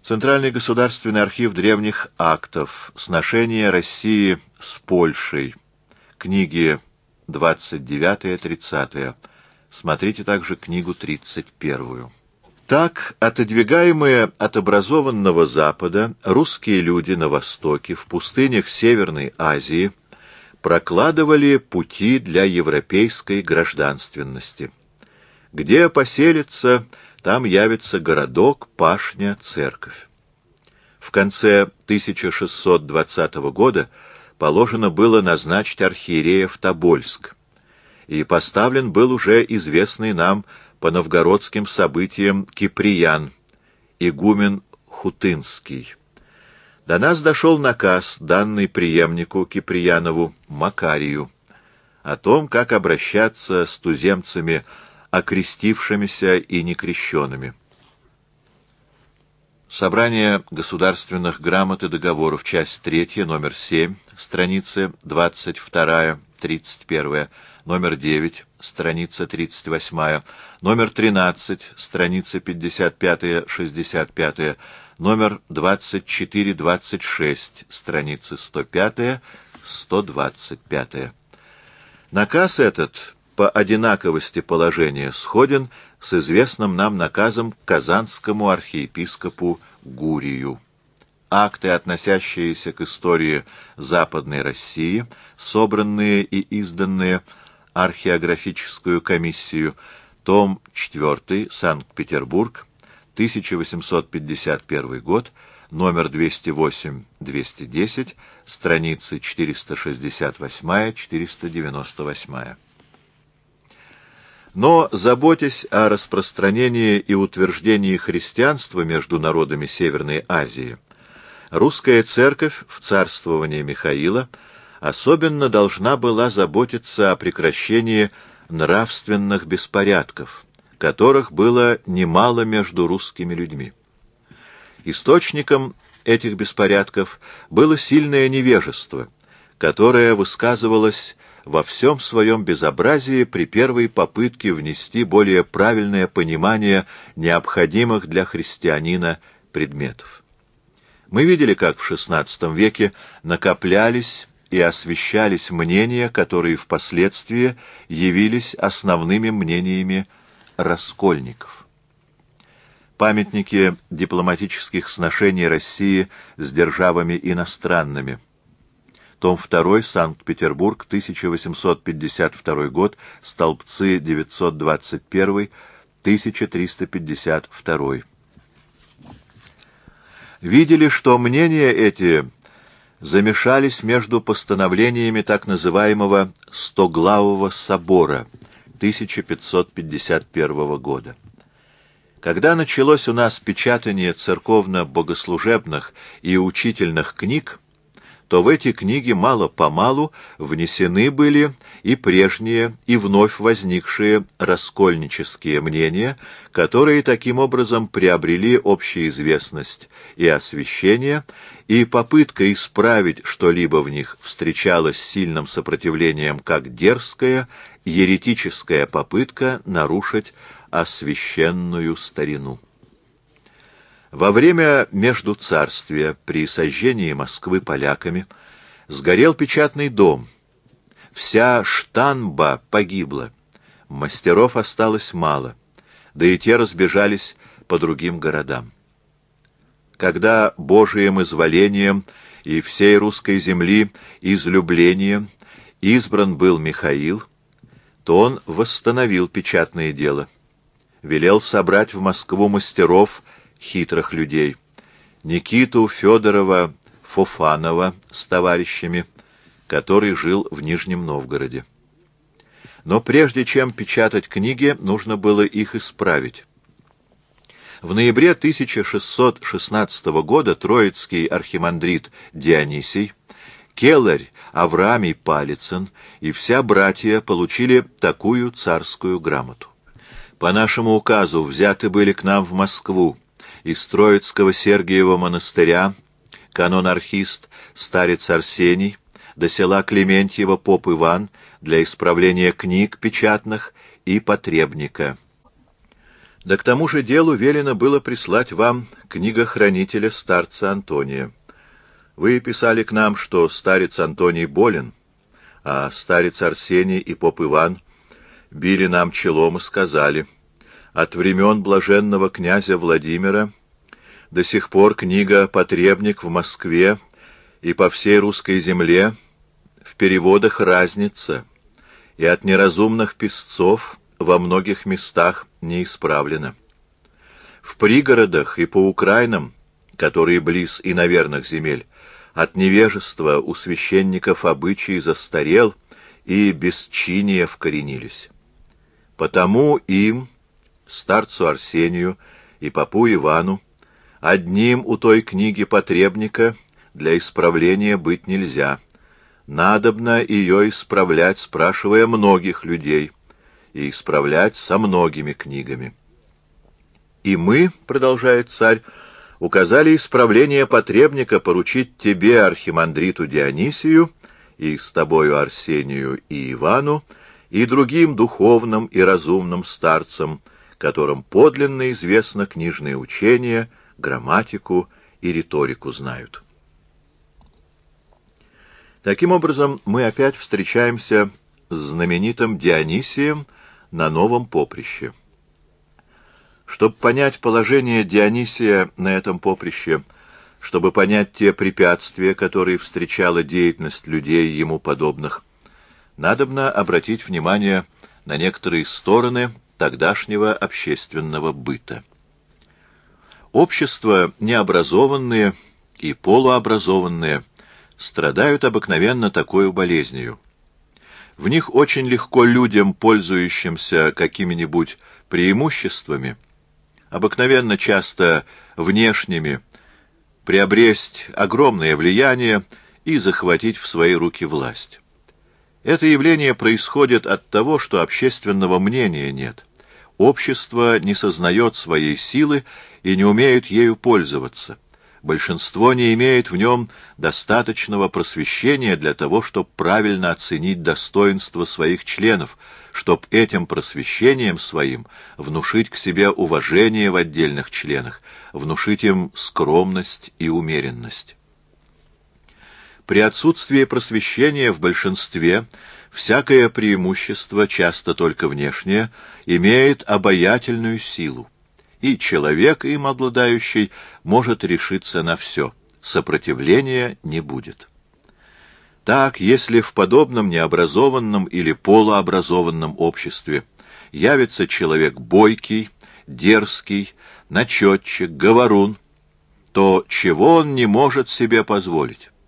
Центральный государственный архив древних актов. Сношение России с Польшей. Книги 29-30. Смотрите также книгу 31. Так, отодвигаемые от образованного Запада, русские люди на Востоке, в пустынях Северной Азии, прокладывали пути для европейской гражданственности. Где поселится, там явится городок, пашня, церковь. В конце 1620 года положено было назначить архиерея в Тобольск, и поставлен был уже известный нам по новгородским событиям Киприян, игумен Хутынский. До нас дошел наказ, данный преемнику Киприянову Макарию, о том, как обращаться с туземцами, окрестившимися и некрещенными. Собрание государственных грамот и договоров, часть 3, номер 7, страницы 22-31, номер 9, страница 38, номер 13, страницы 55-65, номер 24-26, страницы 105-125. Наказ этот по одинаковости положения сходен с известным нам наказом казанскому архиепископу Гурию. Акты, относящиеся к истории Западной России, собранные и изданные археографическую комиссию, том 4, Санкт-Петербург, 1851 год, номер 208-210, страницы 468-498. Но, заботясь о распространении и утверждении христианства между народами Северной Азии, русская церковь в царствовании Михаила особенно должна была заботиться о прекращении нравственных беспорядков, которых было немало между русскими людьми. Источником этих беспорядков было сильное невежество, которое высказывалось во всем своем безобразии при первой попытке внести более правильное понимание необходимых для христианина предметов. Мы видели, как в XVI веке накоплялись и освещались мнения, которые впоследствии явились основными мнениями раскольников. Памятники дипломатических сношений России с державами иностранными. Том 2, Санкт-Петербург, 1852 год, столбцы 921-1352. Видели, что мнения эти замешались между постановлениями так называемого Стоглавого собора 1551 года. Когда началось у нас печатание церковно-богослужебных и учительных книг, то в эти книги мало-помалу внесены были и прежние, и вновь возникшие раскольнические мнения, которые таким образом приобрели общеизвестность и освещение, и попытка исправить что-либо в них встречалась сильным сопротивлением как дерзкая, еретическая попытка нарушить освященную старину. Во время Междуцарствия при сожжении Москвы поляками сгорел печатный дом. Вся штанба погибла, мастеров осталось мало, да и те разбежались по другим городам. Когда Божиим изволением и всей русской земли излюблением избран был Михаил, то он восстановил печатное дело, велел собрать в Москву мастеров, хитрых людей, Никиту Федорова Фофанова с товарищами, который жил в Нижнем Новгороде. Но прежде чем печатать книги, нужно было их исправить. В ноябре 1616 года троицкий архимандрит Дионисий, келарь Авраамий Палицын и вся братья получили такую царскую грамоту. По нашему указу взяты были к нам в Москву из Троицкого Сергиева монастыря канон-архист старец Арсений, до села Клементьева поп Иван для исправления книг печатных и потребника. Да к тому же делу велено было прислать вам книгохранителя старца Антония. Вы писали к нам, что старец Антоний болен, а старец Арсений и поп Иван били нам челом и сказали: от времен блаженного князя Владимира до сих пор книга «Потребник» в Москве и по всей русской земле в переводах разница, и от неразумных писцов во многих местах не исправлена. В пригородах и по Украинам, которые близ иноверных земель, от невежества у священников обычай застарел и бесчиния вкоренились. Потому им, старцу Арсению и попу Ивану, одним у той книги потребника для исправления быть нельзя. Надобно ее исправлять, спрашивая многих людей, и исправлять со многими книгами. И мы, продолжает царь, указали исправление потребника поручить тебе, архимандриту Дионисию, и с тобою Арсению и Ивану, и другим духовным и разумным старцам, которым подлинно известно книжные учения, грамматику и риторику знают. Таким образом, мы опять встречаемся с знаменитым Дионисием на новом поприще. Чтобы понять положение Дионисия на этом поприще, чтобы понять те препятствия, которые встречала деятельность людей ему подобных, надобно обратить внимание на некоторые стороны тогдашнего общественного быта. Общества необразованные и полуобразованные страдают обыкновенно такой болезнью. В них очень легко людям, пользующимся какими-нибудь преимуществами, обыкновенно часто внешними, приобресть огромное влияние и захватить в свои руки власть. Это явление происходит от того, что общественного мнения нет. Общество не сознает своей силы и не умеет ею пользоваться. Большинство не имеет в нем достаточного просвещения для того, чтобы правильно оценить достоинство своих членов, чтобы этим просвещением своим внушить к себе уважение в отдельных членах, внушить им скромность и умеренность. При отсутствии просвещения в большинстве всякое преимущество, часто только внешнее, имеет обаятельную силу, и человек, им обладающий, может решиться на все, сопротивления не будет. Так, если в подобном необразованном или полуобразованном обществе явится человек бойкий, дерзкий, начетчик, говорун, то чего он не может себе позволить?